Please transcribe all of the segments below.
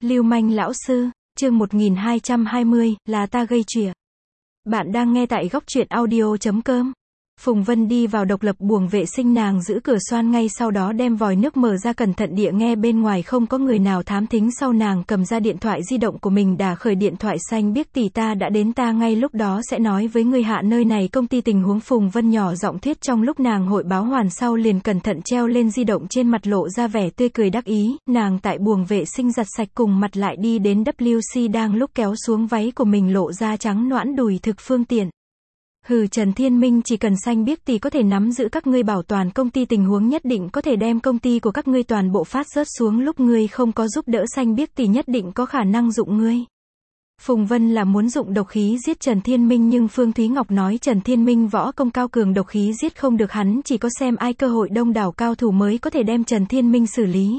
Lưu manh lão sư, chương 1220, là ta gây chuyện. Bạn đang nghe tại góc truyện audio.com. Phùng Vân đi vào độc lập buồng vệ sinh, nàng giữ cửa xoan ngay sau đó đem vòi nước mở ra, cẩn thận địa nghe bên ngoài không có người nào thám thính. Sau nàng cầm ra điện thoại di động của mình đả khởi điện thoại. Xanh biếc tỷ, ta đã đến, ta ngay lúc đó sẽ nói với ngươi hạ nơi này công ty tình huống. Phùng Vân nhỏ giọng thuyết. Trong lúc nàng hội báo hoàn sau liền cẩn thận treo lên di động, trên mặt lộ ra vẻ tươi cười đắc ý. Nàng tại buồng vệ sinh giặt sạch cùng mặt lại đi đến WC, đang lúc kéo xuống váy của mình lộ ra trắng nõn đùi thực phương tiện. Hừ, Trần Thiên Minh, chỉ cần xanh biếc tỷ có thể nắm giữ các ngươi bảo toàn công ty tình huống, nhất định có thể đem công ty của các ngươi toàn bộ phát rớt xuống. Lúc ngươi không có giúp đỡ xanh biếc tỷ, nhất định có khả năng dụng ngươi. Phùng Vân là muốn dụng độc khí giết Trần Thiên Minh, nhưng Phương Thúy Ngọc nói Trần Thiên Minh võ công cao cường, độc khí giết không được hắn, chỉ có xem ai cơ hội đông đảo cao thủ mới có thể đem Trần Thiên Minh xử lý.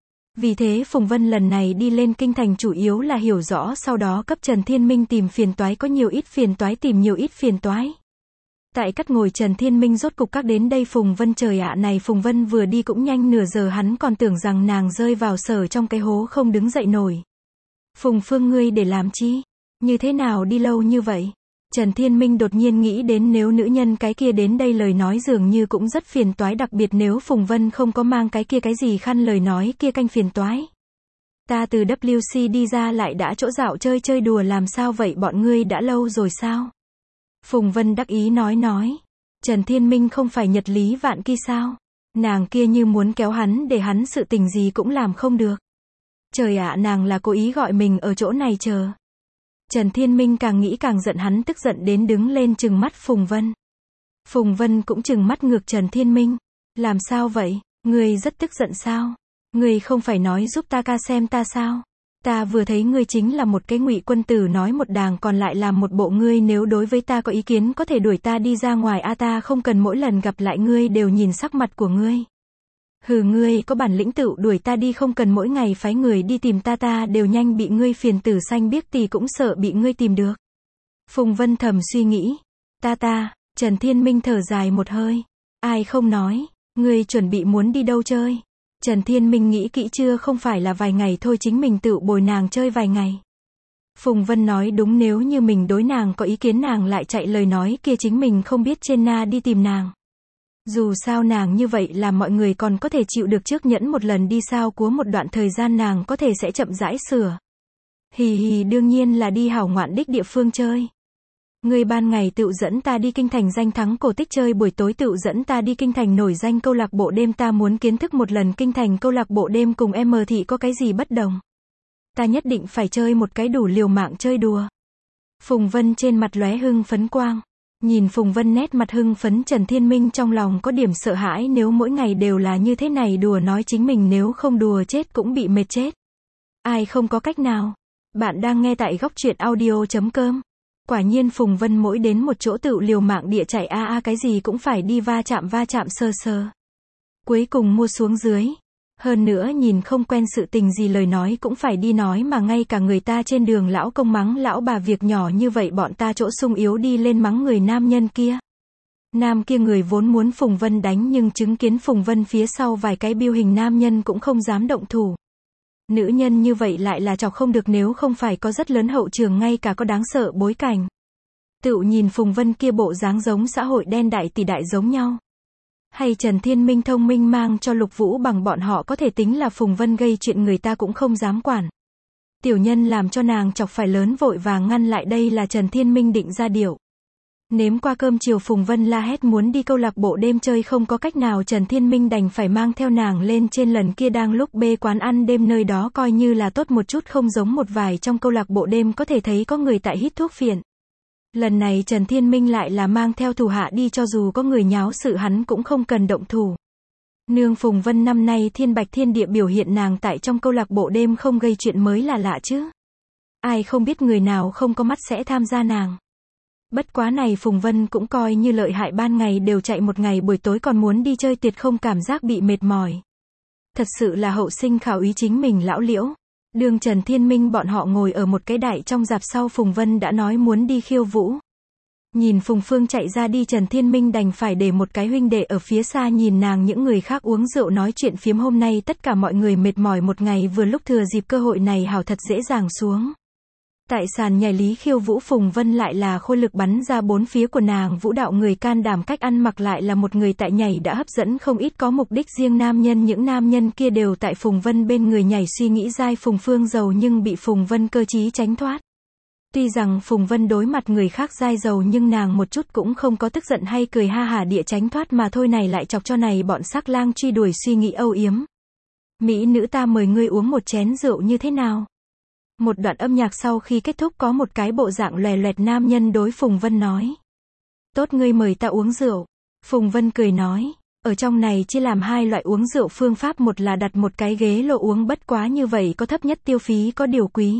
Vì thế Phùng Vân lần này đi lên kinh thành chủ yếu là hiểu rõ, sau đó cấp Trần Thiên Minh tìm phiền toái, có nhiều ít phiền toái tìm nhiều ít phiền toái. Tại cắt ngồi Trần Thiên Minh rốt cục các đến đây. Phùng Vân, trời ạ, này Phùng Vân vừa đi cũng nhanh nửa giờ, hắn còn tưởng rằng nàng rơi vào sở trong cái hố không đứng dậy nổi. Phùng Phương, ngươi để làm chi? Như thế nào đi lâu như vậy? Trần Thiên Minh đột nhiên nghĩ đến nếu nữ nhân cái kia đến đây lời nói dường như cũng rất phiền toái, đặc biệt nếu Phùng Vân không có mang cái kia cái gì khăn, lời nói kia canh phiền toái. Ta từ WC đi ra lại đã chỗ dạo chơi chơi đùa, làm sao vậy, bọn ngươi đã lâu rồi sao? Phùng Vân đắc ý nói. Trần Thiên Minh không phải Nhật Lý Vạn Kỳ sao? Nàng kia như muốn kéo hắn để hắn sự tình gì cũng làm không được. Trời ạ, nàng là cố ý gọi mình ở chỗ này chờ. Trần Thiên Minh càng nghĩ càng giận, hắn tức giận đến đứng lên trừng mắt Phùng Vân. Phùng Vân cũng trừng mắt ngược Trần Thiên Minh. Làm sao vậy? Ngươi rất tức giận sao? Ngươi không phải nói giúp ta ca xem ta sao? Ta vừa thấy ngươi chính là một cái ngụy quân tử, nói một đàng còn lại làm một bộ. Ngươi nếu đối với ta có ý kiến có thể đuổi ta đi ra ngoài a, ta không cần mỗi lần gặp lại ngươi đều nhìn sắc mặt của ngươi. Hừ, ngươi có bản lĩnh tự đuổi ta đi, không cần mỗi ngày phái người đi tìm ta, ta đều nhanh bị ngươi phiền. Tử xanh biếc tỷ cũng sợ bị ngươi tìm được. Phùng Vân thầm suy nghĩ. Trần Thiên Minh thở dài một hơi. Ai không nói, ngươi chuẩn bị muốn đi đâu chơi? Trần Thiên Minh nghĩ kỹ chưa, không phải là vài ngày thôi, chính mình tự bồi nàng chơi vài ngày. Phùng Vân nói đúng, nếu như mình đối nàng có ý kiến, nàng lại chạy lời nói kia, chính mình không biết trên na đi tìm nàng. Dù sao nàng như vậy làm mọi người còn có thể chịu được, trước nhẫn một lần đi sao của một đoạn thời gian nàng có thể sẽ chậm rãi sửa. Hì hì, đương nhiên là đi hảo ngoạn đích địa phương chơi. Ngươi ban ngày tự dẫn ta đi kinh thành danh thắng cổ tích chơi, buổi tối tự dẫn ta đi kinh thành nổi danh câu lạc bộ đêm, ta muốn kiến thức một lần kinh thành câu lạc bộ đêm cùng M thị có cái gì bất đồng. Ta nhất định phải chơi một cái đủ liều mạng chơi đùa. Phùng Vân trên mặt lóe hưng phấn quang. Nhìn Phùng Vân nét mặt hưng phấn, Trần Thiên Minh trong lòng có điểm sợ hãi, nếu mỗi ngày đều là như thế này đùa nói chính mình nếu không đùa chết cũng bị mệt chết. Ai không có cách nào. Bạn đang nghe tại góc truyện audio.com. Quả nhiên Phùng Vân mỗi đến một chỗ tự liều mạng địa chạy cái gì cũng phải đi va chạm sơ. Cuối cùng mua xuống dưới. Hơn nữa nhìn không quen sự tình gì, lời nói cũng phải đi nói, mà ngay cả người ta trên đường lão công mắng lão bà việc nhỏ như vậy bọn ta chỗ sung yếu đi lên mắng người nam nhân kia. Nam kia người vốn muốn Phùng Vân đánh, nhưng chứng kiến Phùng Vân phía sau vài cái biêu hình nam nhân cũng không dám động thủ. Nữ nhân như vậy lại là chọc không được, nếu không phải có rất lớn hậu trường, ngay cả có đáng sợ bối cảnh. Tự nhìn Phùng Vân kia bộ dáng giống xã hội đen đại tỷ đại giống nhau. Hay Trần Thiên Minh thông minh mang cho Lục Vũ bằng bọn họ có thể tính là Phùng Vân gây chuyện người ta cũng không dám quản. Tiểu nhân làm cho nàng chọc phải lớn vội vàng ngăn lại, đây là Trần Thiên Minh định ra điệu. Nếm qua cơm chiều Phùng Vân la hét muốn đi câu lạc bộ đêm chơi, không có cách nào Trần Thiên Minh đành phải mang theo nàng lên trên. Lần kia đang lúc bê quán ăn đêm, nơi đó coi như là tốt một chút, không giống một vài trong câu lạc bộ đêm có thể thấy có người tại hít thuốc phiện. Lần này Trần Thiên Minh lại là mang theo thủ hạ đi, cho dù có người nháo sự hắn cũng không cần động thủ. Nương Phùng Vân năm nay thiên bạch thiên địa biểu hiện, nàng tại trong câu lạc bộ đêm không gây chuyện mới là lạ chứ. Ai không biết người nào không có mắt sẽ tham gia nàng. Bất quá này Phùng Vân cũng coi như lợi hại, ban ngày đều chạy một ngày, buổi tối còn muốn đi chơi, tuyệt không cảm giác bị mệt mỏi. Thật sự là hậu sinh khảo ý chính mình lão liễu. Đường Trần Thiên Minh bọn họ ngồi ở một cái đại trong rạp sau, Phùng Vân đã nói muốn đi khiêu vũ. Nhìn Phùng Phương chạy ra đi, Trần Thiên Minh đành phải để một cái huynh đệ ở phía xa nhìn nàng những người khác uống rượu nói chuyện phiếm. Hôm nay tất cả mọi người mệt mỏi một ngày, vừa lúc thừa dịp cơ hội này hảo thật dễ dàng xuống. Tại sàn nhảy Lý Khiêu Vũ, Phùng Vân lại là khôi lực bắn ra bốn phía của nàng, vũ đạo người can đảm, cách ăn mặc lại là một người tại nhảy đã hấp dẫn không ít, có mục đích riêng nam nhân. Những nam nhân kia đều tại Phùng Vân bên người nhảy, suy nghĩ dai Phùng Phương giàu nhưng bị Phùng Vân cơ trí tránh thoát. Tuy rằng Phùng Vân đối mặt người khác dai giàu nhưng nàng một chút cũng không có tức giận hay cười ha hả địa tránh thoát mà thôi, này lại chọc cho này bọn sắc lang truy đuổi, suy nghĩ âu yếm. Mỹ nữ, ta mời ngươi uống một chén rượu như thế nào? Một đoạn âm nhạc sau khi kết thúc, có một cái bộ dạng lòe loẹt nam nhân đối Phùng Vân nói. Tốt, ngươi mời ta uống rượu. Phùng Vân cười nói. Ở trong này chia làm hai loại uống rượu phương pháp, một là đặt một cái ghế lô uống, bất quá như vậy có thấp nhất tiêu phí, có điều quý.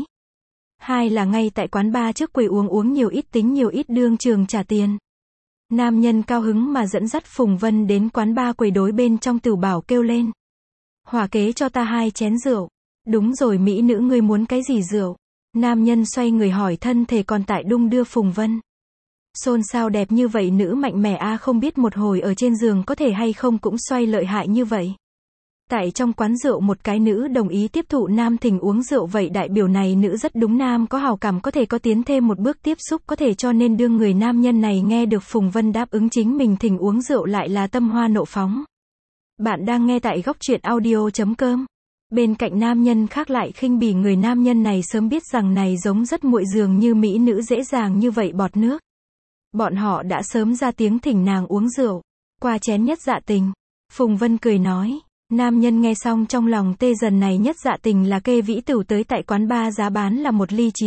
Hai là ngay tại quán bar trước quầy uống, uống nhiều ít tính nhiều ít, đương trường trả tiền. Nam nhân cao hứng mà dẫn dắt Phùng Vân đến quán bar quầy đối bên trong, Tửu Bảo kêu lên. Hỏa kế, cho ta 2 chén rượu. Đúng rồi mỹ nữ, ngươi muốn cái gì rượu? Nam nhân xoay người hỏi, thân thể còn tại đung đưa. Phùng Vân xôn xao, đẹp như vậy nữ mạnh mẽ a, không biết một hồi ở trên giường có thể hay không cũng xoay lợi hại như vậy. Tại trong quán rượu, một cái nữ đồng ý tiếp thụ nam thỉnh uống rượu, vậy đại biểu này nữ rất đúng, nam có hào cảm, có thể có tiến thêm một bước tiếp xúc, có thể cho nên đương người nam nhân này nghe được Phùng Vân đáp ứng chính mình thỉnh uống rượu lại là tâm hoa nộ phóng. Bạn đang nghe tại góc truyện audio.com. Bên cạnh nam nhân khác lại khinh bỉ người nam nhân này, sớm biết rằng này giống rất muội, dường như mỹ nữ dễ dàng như vậy bọt nước. Bọn họ đã sớm ra tiếng thỉnh nàng uống rượu. Qua chén nhất dạ tình. Phùng Vân cười nói. Nam nhân nghe xong trong lòng tê dần, này nhất dạ tình là kê vĩ tửu tới tại quán bar, giá bán là một ly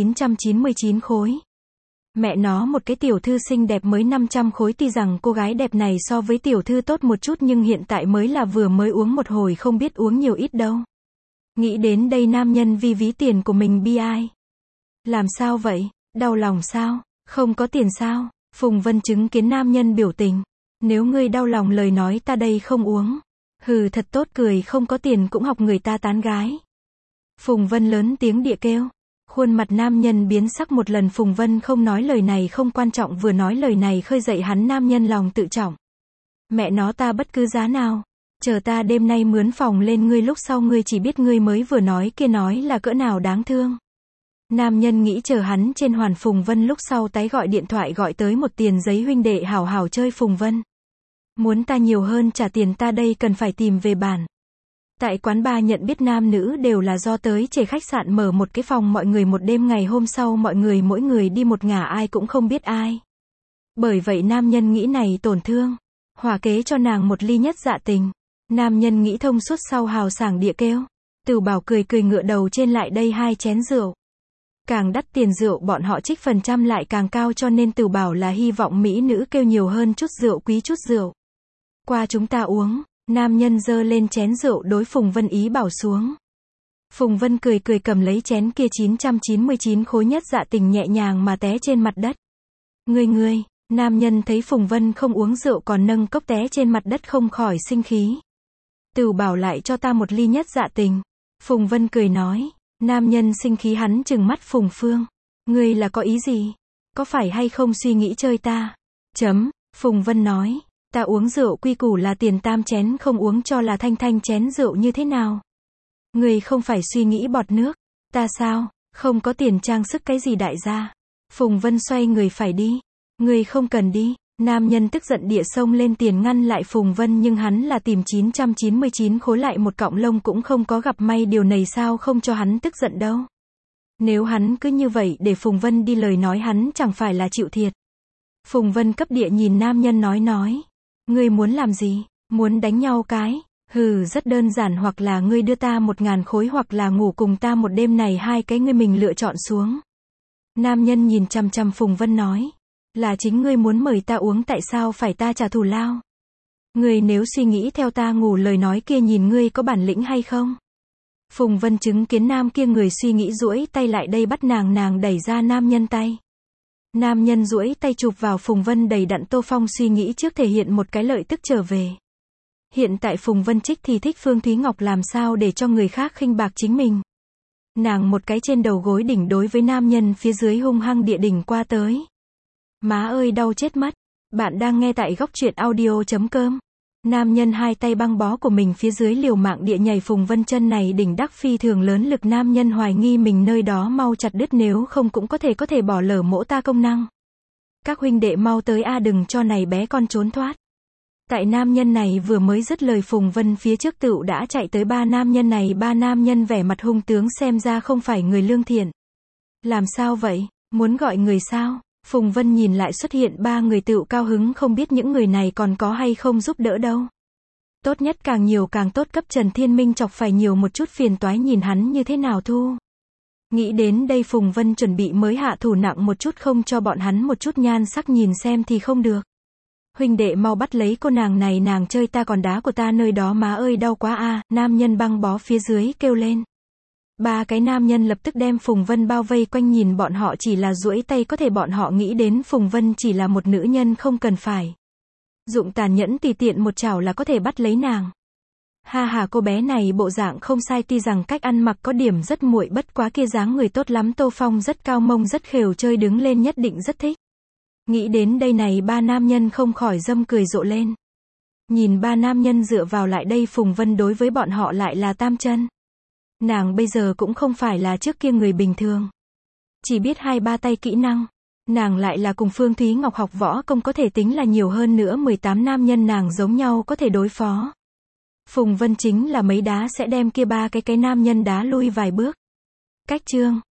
999 khối. Mẹ nó, một cái tiểu thư xinh đẹp mới 500 khối, tuy rằng cô gái đẹp này so với tiểu thư tốt một chút nhưng hiện tại mới là vừa mới uống một hồi, không biết uống nhiều ít đâu. Nghĩ đến đây nam nhân vì ví tiền của mình bi ai. Làm sao vậy? Đau lòng sao? Không có tiền sao? Phùng Vân chứng kiến nam nhân biểu tình. Nếu ngươi đau lòng lời nói, ta đây không uống. Hừ, thật tốt cười, không có tiền cũng học người ta tán gái. Phùng Vân lớn tiếng địa kêu. Khuôn mặt nam nhân biến sắc một lần. Phùng Vân không nói lời này không quan trọng, vừa nói lời này khơi dậy hắn nam nhân lòng tự trọng. Mẹ nó, ta bất cứ giá nào. Chờ ta đêm nay mướn phòng lên ngươi, lúc sau ngươi chỉ biết ngươi mới vừa nói kia nói là cỡ nào đáng thương. Nam nhân nghĩ chờ hắn trên hoàn Phùng Vân lúc sau tái gọi điện thoại gọi tới một tiền giấy huynh đệ hảo hảo chơi. Phùng Vân muốn ta nhiều hơn trả tiền, ta đây cần phải tìm về bản. Tại quán bar nhận biết nam nữ đều là do tới chề khách sạn mở một cái phòng mọi người một đêm, ngày hôm sau mọi người mỗi người đi một ngả, ai cũng không biết ai. Bởi vậy nam nhân nghĩ này tổn thương. Hỏa kế, cho nàng một ly nhất dạ tình. Nam nhân nghĩ thông suốt sau hào sảng địa kêu. Tửu Bảo cười cười ngựa đầu trên, lại đây 2 chén rượu. Càng đắt tiền rượu bọn họ trích phần trăm lại càng cao, cho nên Tửu Bảo là hy vọng mỹ nữ kêu nhiều hơn chút rượu, quý chút rượu. Qua chúng ta uống. Nam nhân giơ lên chén rượu đối Phùng Vân ý bảo xuống. Phùng Vân cười cười cầm lấy chén kia 999 khối nhất dạ tình, nhẹ nhàng mà té trên mặt đất. Ngươi, nam nhân thấy Phùng Vân không uống rượu còn nâng cốc té trên mặt đất không khỏi sinh khí. Tửu Bảo lại cho ta một ly nhất dạ tình. Phùng Vân cười nói. Nam nhân sinh khí, hắn trừng mắt Phùng Phương. Ngươi là có ý gì? Có phải hay không suy nghĩ chơi ta? Phùng Vân nói. Ta uống rượu quy củ là tiền tam chén, không uống cho là thanh chén rượu như thế nào? Ngươi không phải suy nghĩ bọt nước. Ta sao? Không có tiền trang sức cái gì đại gia. Phùng Vân xoay người phải đi. Ngươi không cần đi. Nam nhân tức giận địa xông lên tiền ngăn lại Phùng Vân, nhưng hắn là tìm 999 khối lại một cọng lông cũng không có gặp may, điều này sao không cho hắn tức giận đâu. Nếu hắn cứ như vậy để Phùng Vân đi, lời nói hắn chẳng phải là chịu thiệt. Phùng Vân cấp địa nhìn nam nhân nói. Ngươi muốn làm gì? Muốn đánh nhau cái? Hừ, rất đơn giản, hoặc là ngươi đưa ta 1000 khối hoặc là ngủ cùng ta một đêm, này 2 cái ngươi mình lựa chọn xuống. Nam nhân nhìn chằm chằm Phùng Vân nói. Là chính ngươi muốn mời ta uống, tại sao phải ta trả thù lao? Ngươi nếu suy nghĩ theo ta ngủ lời nói kia, nhìn ngươi có bản lĩnh hay không? Phùng Vân chứng kiến nam kia người suy nghĩ, duỗi tay lại đây bắt nàng đẩy ra nam nhân tay. Nam nhân duỗi tay chụp vào Phùng Vân đầy đặn. Tô Phong suy nghĩ trước thể hiện một cái lợi tức trở về. Hiện tại Phùng Vân trích thì thích Phương Thúy Ngọc, làm sao để cho người khác khinh bạc chính mình. Nàng một cái trên đầu gối đỉnh đối với nam nhân phía dưới hung hăng địa đỉnh qua tới. Má ơi đau chết mất. Bạn đang nghe tại góc truyện audio.com. Nam nhân hai tay băng bó của mình phía dưới liều mạng địa nhảy. Phùng Vân chân này đỉnh đắc phi thường lớn lực, nam nhân hoài nghi mình nơi đó mau chặt đứt, nếu không cũng có thể bỏ lỡ mỗ ta công năng. Các huynh đệ mau tới a, đừng cho này bé con trốn thoát. Tại nam nhân này vừa mới dứt lời, Phùng Vân phía trước tựu đã chạy tới ba nam nhân này. Ba nam nhân vẻ mặt hung tướng, xem ra không phải người lương thiện. Làm sao vậy? Muốn gọi người sao? Phùng Vân nhìn lại xuất hiện ba người tựu cao hứng, không biết những người này còn có hay không giúp đỡ đâu. Tốt nhất càng nhiều càng tốt, cấp Trần Thiên Minh chọc phải nhiều một chút phiền toái, nhìn hắn như thế nào thu. Nghĩ đến đây Phùng Vân chuẩn bị mới hạ thủ nặng một chút, không cho bọn hắn một chút nhan sắc nhìn xem thì không được. Huynh đệ mau bắt lấy cô nàng này, nàng chơi ta còn đá của ta nơi đó, má ơi đau quá a. Nam nhân băng bó phía dưới kêu lên. Ba cái nam nhân lập tức đem Phùng Vân bao vây quanh, nhìn bọn họ chỉ là duỗi tay có thể, bọn họ nghĩ đến Phùng Vân chỉ là một nữ nhân, không cần phải dụng tàn nhẫn, tùy tiện một chảo là có thể bắt lấy nàng. Ha ha, cô bé này bộ dạng không sai, tuy rằng cách ăn mặc có điểm rất muội, bất quá kia dáng người tốt lắm, Tô Phong rất cao mông rất khều, chơi đứng lên nhất định rất thích. Nghĩ đến đây này ba nam nhân không khỏi dâm cười rộ lên. Nhìn ba nam nhân dựa vào lại đây, Phùng Vân đối với bọn họ lại là tam chân. Nàng bây giờ cũng không phải là trước kia người bình thường. Chỉ biết 2-3 tay kỹ năng. Nàng lại là cùng Phương Thúy Ngọc học võ công, có thể tính là nhiều hơn nữa 18 nam nhân nàng giống nhau có thể đối phó. Phùng Vân chính là mấy đá sẽ đem kia ba cái nam nhân đá lui vài bước. Cách chương.